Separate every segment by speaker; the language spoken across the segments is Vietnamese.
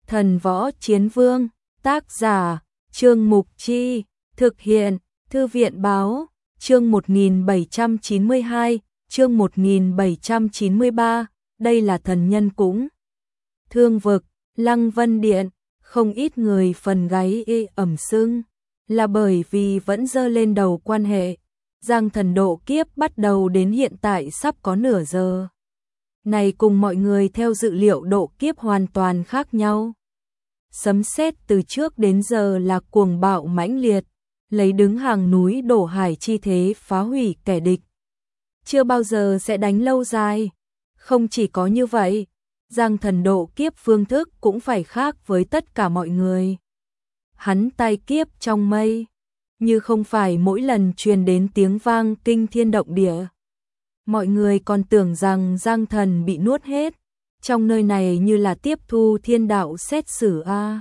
Speaker 1: Thần Võ Chiến Vương, tác giả, Trương Mục Chi, thực hiện, Thư viện Báo, chương 1792, chương 1793, đây là thần nhân cũng. Thương vực, Lăng Vân Điện, không ít người phần gáy ẩm sưng, là bởi vì vẫn dơ lên đầu quan hệ. Giang thần độ kiếp bắt đầu đến hiện tại sắp có nửa giờ. Này cùng mọi người theo dự liệu độ kiếp hoàn toàn khác nhau. Sấm sét từ trước đến giờ là cuồng bạo mãnh liệt, lấy đứng hàng núi đổ hải chi thế phá hủy kẻ địch. Chưa bao giờ sẽ đánh lâu dài. Không chỉ có như vậy, Giang thần độ kiếp phương thức cũng phải khác với tất cả mọi người. Hắn tai kiếp trong mây, như không phải mỗi lần truyền đến tiếng vang kinh thiên động địa. Mọi người còn tưởng rằng Giang thần bị nuốt hết, trong nơi này như là tiếp thu thiên đạo xét xử a.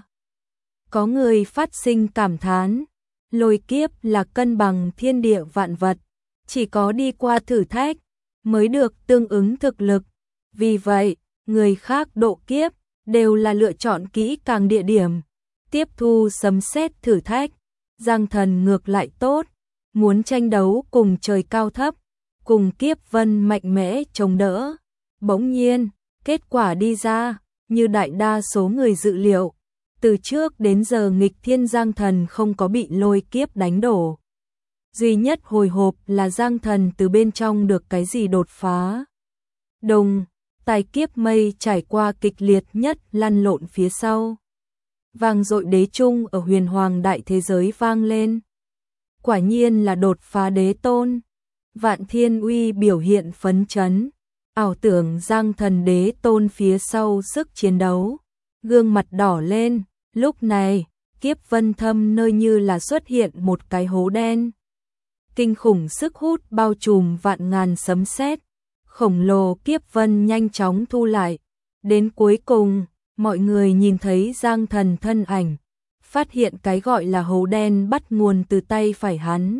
Speaker 1: Có người phát sinh cảm thán, lôi kiếp là cân bằng thiên địa vạn vật, chỉ có đi qua thử thách mới được tương ứng thực lực. Vì vậy, người khác độ kiếp đều là lựa chọn kỹ càng địa điểm, tiếp thu sấm sét thử thách. Giang thần ngược lại tốt, muốn tranh đấu cùng trời cao thấp, cùng kiếp vân mạnh mẽ chống đỡ. Bỗng nhiên, kết quả đi ra, như đại đa số người dự liệu, từ trước đến giờ nghịch thiên Giang thần không có bị lôi kiếp đánh đổ. Duy nhất hồi hộp là Giang thần từ bên trong được cái gì đột phá. Đồng, tài kiếp mây trải qua kịch liệt nhất lăn lộn phía sau. Vang dội đế trung ở huyền hoàng đại thế giới vang lên. Quả nhiên là đột phá đế tôn. Vạn Thiên Uy biểu hiện phấn chấn, ảo tưởng Giang thần đế tôn phía sau sức chiến đấu, gương mặt đỏ lên. Lúc này, kiếp vân thâm nơi như là xuất hiện một cái hố đen. Kinh khủng sức hút bao trùm vạn ngàn sấm sét, khổng lồ kiếp vân nhanh chóng thu lại. Đến cuối cùng, mọi người nhìn thấy Giang thần thân ảnh, phát hiện cái gọi là hố đen bắt nguồn từ tay phải hắn.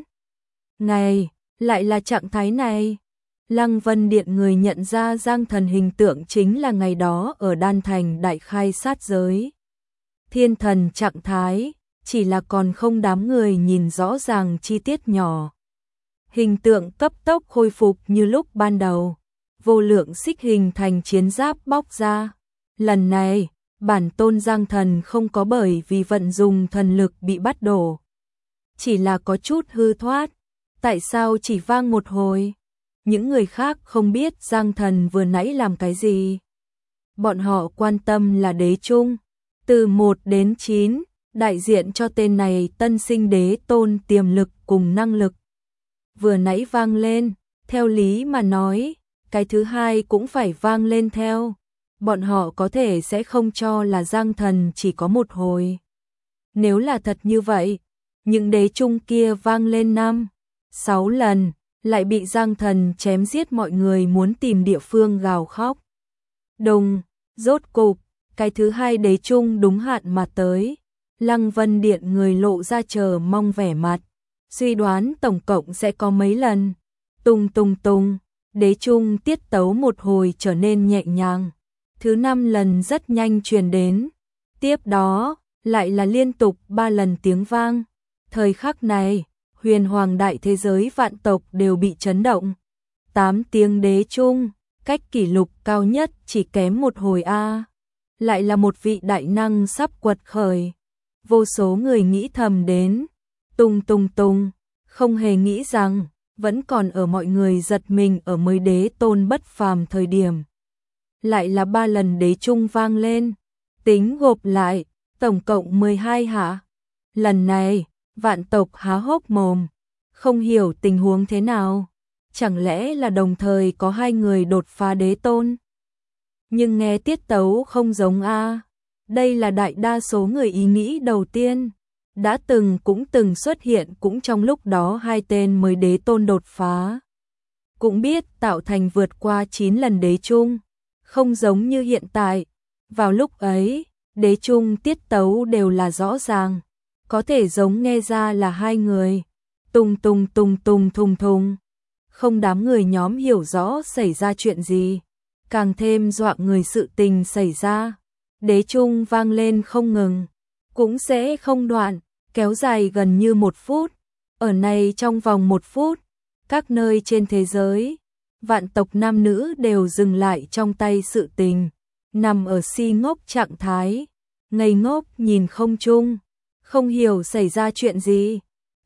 Speaker 1: Này, lại là trạng thái này. Lăng Vân Điện người nhận ra Giang thần hình tượng chính là ngày đó ở Đan Thành đại khai sát giới. Thiên thần trạng thái, chỉ là còn không đám người nhìn rõ ràng chi tiết nhỏ. Hình tượng cấp tốc khôi phục như lúc ban đầu, vô lượng xích hình thành chiến giáp bóc ra. Lần này, bản tôn Giang thần không có bởi vì vận dùng thần lực bị bắt đổ, chỉ là có chút hư thoát. Tại sao chỉ vang một hồi? Những người khác không biết Giang thần vừa nãy làm cái gì. Bọn họ quan tâm là đế trung, từ 1 đến 9, đại diện cho tên này tân sinh đế tôn tiềm lực cùng năng lực. Vừa nãy vang lên, theo lý mà nói, cái thứ hai cũng phải vang lên theo. Bọn họ có thể sẽ không cho là Giang thần chỉ có một hồi. Nếu là thật như vậy, những đế trung kia vang lên 5, 6 lần, lại bị Giang thần chém giết, mọi người muốn tìm địa phương gào khóc. Đồng, rốt cục, cái thứ hai đế trung đúng hạn mà tới. Lăng Vân Điện người lộ ra chờ mong vẻ mặt, suy đoán tổng cộng sẽ có mấy lần. Tung tung tung, đế trung tiết tấu một hồi trở nên nhẹ nhàng. Thứ 5 lần rất nhanh truyền đến. Tiếp đó, lại là liên tục 3 lần tiếng vang. Thời khắc này, huyền hoàng đại thế giới vạn tộc đều bị chấn động. 8 tiếng đế trung, cách kỷ lục cao nhất chỉ kém một hồi a. Lại là một vị đại năng sắp quật khởi. Vô số người nghĩ thầm đến. Tung tung tung, không hề nghĩ rằng vẫn còn ở mọi người giật mình ở mới đế tôn bất phàm thời điểm. Lại là 3 lần đế trung vang lên. Tính gộp lại, tổng cộng 12 hả? Lần này, vạn tộc há hốc mồm, không hiểu tình huống thế nào. Chẳng lẽ là đồng thời có 2 người đột phá đế tôn? Nhưng nghe tiết tấu không giống a. Đây là đại đa số người ý nghĩ đầu tiên. Đã cũng từng xuất hiện cũng trong lúc đó 2 tên mới đế tôn đột phá. Cũng biết tạo thành vượt qua 9 lần đế trung. Không giống như hiện tại. Vào lúc ấy, đế trung tiết tấu đều là rõ ràng. Có thể giống nghe ra là 2 người. Tung tung tung tung thùng thùng. Không đám người nhóm hiểu rõ xảy ra chuyện gì. Càng thêm dọa người sự tình xảy ra. đế trung vang lên không ngừng, cũng sẽ không đoạn, kéo dài gần như 1 phút. Ở này trong vòng 1 phút, các nơi trên thế giới, vạn tộc nam nữ đều dừng lại trong tay sự tình, nằm ở si ngốc trạng thái, ngây ngốc nhìn không trung, không hiểu xảy ra chuyện gì.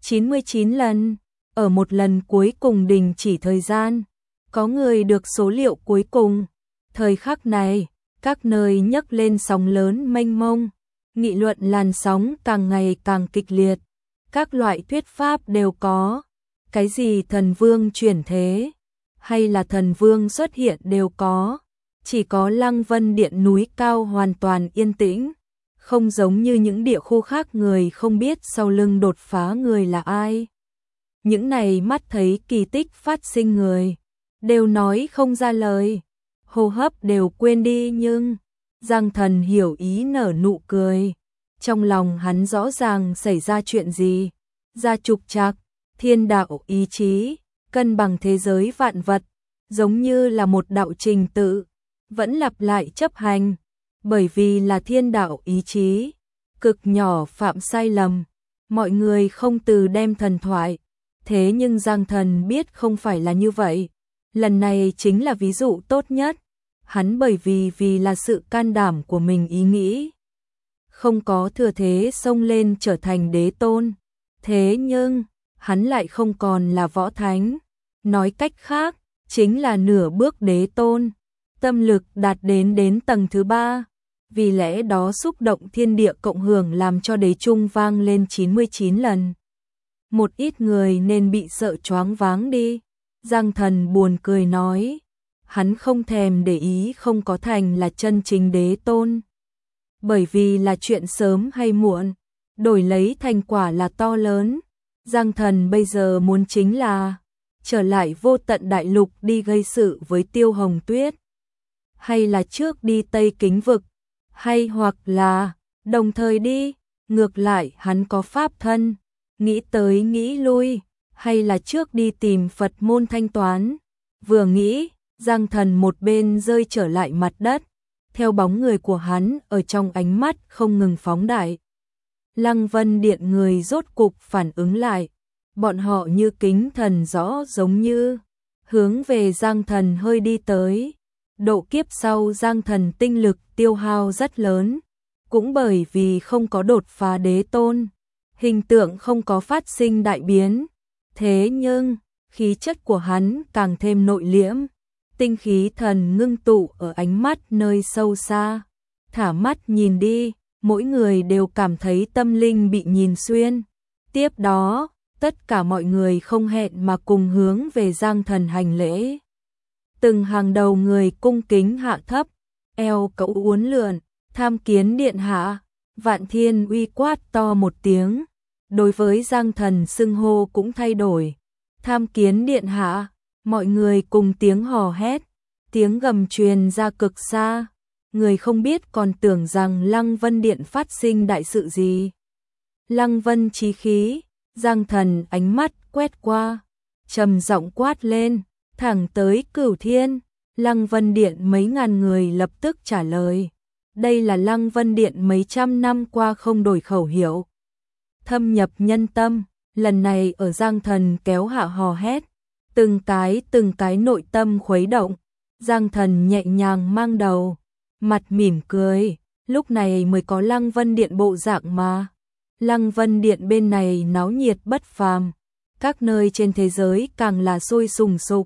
Speaker 1: 99 lần, ở một lần cuối cùng đình chỉ thời gian, có người được số liệu cuối cùng. Thời khắc này, các nơi nhấc lên sóng lớn mênh mông, nghị luận làn sóng càng ngày càng kịch liệt. Các loại thuyết pháp đều có, cái gì thần vương chuyển thế, hay là thần vương xuất hiện đều có. Chỉ có Lăng Vân Điện núi cao hoàn toàn yên tĩnh, không giống như những địa khu khác người không biết sau lưng đột phá người là ai. Những này mắt thấy kỳ tích phát sinh người, đều nói không ra lời, hô hấp đều quên đi, nhưng Giang Thần hiểu ý nở nụ cười. Trong lòng hắn rõ ràng xảy ra chuyện gì, ra trục trặc, thiên đạo ý chí, cân bằng thế giới vạn vật, giống như là một đạo trình tự, vẫn lặp lại chấp hành, bởi vì là thiên đạo ý chí, cực nhỏ phạm sai lầm, mọi người không từ đem thần thoại. Thế nhưng Giang Thần biết không phải là như vậy, lần này chính là ví dụ tốt nhất. Hắn bởi vì là sự can đảm của mình ý nghĩ, không có thừa thế xông lên trở thành đế tôn. Thế nhưng, hắn lại không còn là võ thánh. Nói cách khác, chính là nửa bước đế tôn. Tâm lực đạt đến tầng thứ 3. Vì lẽ đó xúc động thiên địa cộng hưởng làm cho đế trung vang lên 99 lần. Một ít người nên bị sợ choáng váng đi. Giang Thần buồn cười nói. Hắn không thèm để ý không có thành là chân chính đế tôn. Bởi vì là chuyện sớm hay muộn, đổi lấy thành quả là to lớn. Giang Thần bây giờ muốn chính là trở lại vô tận đại lục đi gây sự với Tiêu Hồng Tuyết. Hay là trước đi Tây Kính Vực, hay hoặc là đồng thời đi, ngược lại hắn có pháp thân, nghĩ tới nghĩ lui, hay là trước đi tìm Phật môn thanh toán. Vừa nghĩ, Giang Thần một bên rơi trở lại mặt đất, theo bóng người của hắn ở trong ánh mắt không ngừng phóng đại. Lăng Vân Điện người rốt cục phản ứng lại, bọn họ như kính thần rõ giống như hướng về Giang Thần hơi đi tới. Độ kiếp sau Giang Thần tinh lực tiêu hao rất lớn, cũng bởi vì không có đột phá đế tôn, hình tượng không có phát sinh đại biến. Thế nhưng, khí chất của hắn càng thêm nội liễm, tinh khí thần ngưng tụ ở ánh mắt nơi sâu xa. Thả mắt nhìn đi, mỗi người đều cảm thấy tâm linh bị nhìn xuyên. Tiếp đó, tất cả mọi người không hẹn mà cùng hướng về Giang Thần hành lễ. Từng hàng đầu người cung kính hạ thấp, eo cậu uốn lượn, tham kiến điện hạ. Vạn Thiên Uy quát to một tiếng, đối với Giang Thần xưng hô cũng thay đổi. Tham kiến điện hạ, mọi người cùng tiếng hò hét, tiếng gầm truyền ra cực xa. Người không biết còn tưởng rằng Lăng Vân Điện phát sinh đại sự gì. Lăng Vân chí khí, Giang Thần ánh mắt quét qua, trầm giọng quát lên, thẳng tới Cửu Thiên. Lăng Vân Điện mấy ngàn người lập tức trả lời. Đây là Lăng Vân Điện mấy trăm năm qua không đổi khẩu hiệu, thâm nhập nhân tâm. Lần này ở Giang Thần kéo hạ hò hét, từng cái nội tâm khuấy động. Giang Thần nhẹ nhàng mang đầu, mặt mỉm cười, lúc này mới có Lăng Vân Điện bộ dạng mà. Lăng Vân Điện bên này náo nhiệt bất phàm, các nơi trên thế giới càng là sôi sùng sục.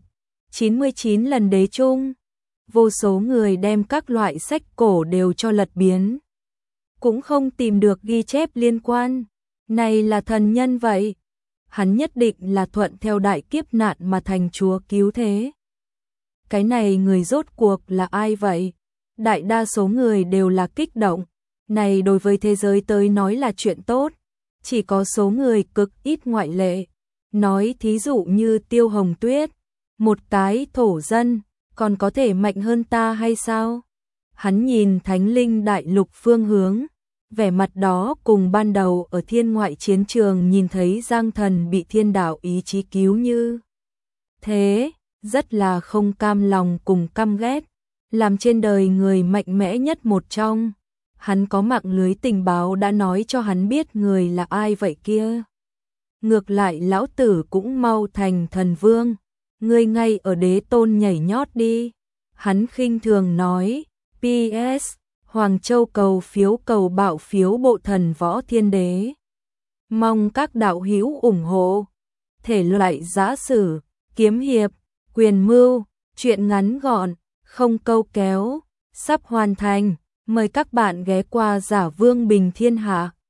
Speaker 1: 99 lần đế trung, vô số người đem các loại sách cổ đều cho lật biến, cũng không tìm được ghi chép liên quan. Này là thần nhân vậy, hắn nhất định là thuận theo đại kiếp nạn mà thành chúa cứu thế. Cái này người rốt cuộc là ai vậy? Đại đa số người đều là kích động, này đối với thế giới tới nói là chuyện tốt, chỉ có số người cực ít ngoại lệ. Nói thí dụ như Tiêu Hồng Tuyết, một cái thổ dân, còn có thể mạnh hơn ta hay sao? Hắn nhìn Thánh Linh Đại Lục phương hướng, vẻ mặt đó cùng ban đầu ở thiên ngoại chiến trường nhìn thấy Giang Thần bị thiên đạo ý chí cứu như thế, rất là không cam lòng cùng căm ghét. Làm trên đời người mạnh mẽ nhất một trong, hắn có mạng lưới tình báo đã nói cho hắn biết người là ai vậy kia. Ngược lại lão tử cũng mau thành thần vương, ngươi ngay ở đế tôn nhảy nhót đi. Hắn khinh thường nói, PS, Hoàng Châu cầu bạo phiếu bộ thần võ thiên đế. Mong các đạo hữu ủng hộ. Thể loại giã sử, kiếm hiệp, quyền mưu, truyện ngắn gọn, không câu kéo, sắp hoàn thành. Mời các bạn ghé qua Giả Vương Bình Thiên Hạ.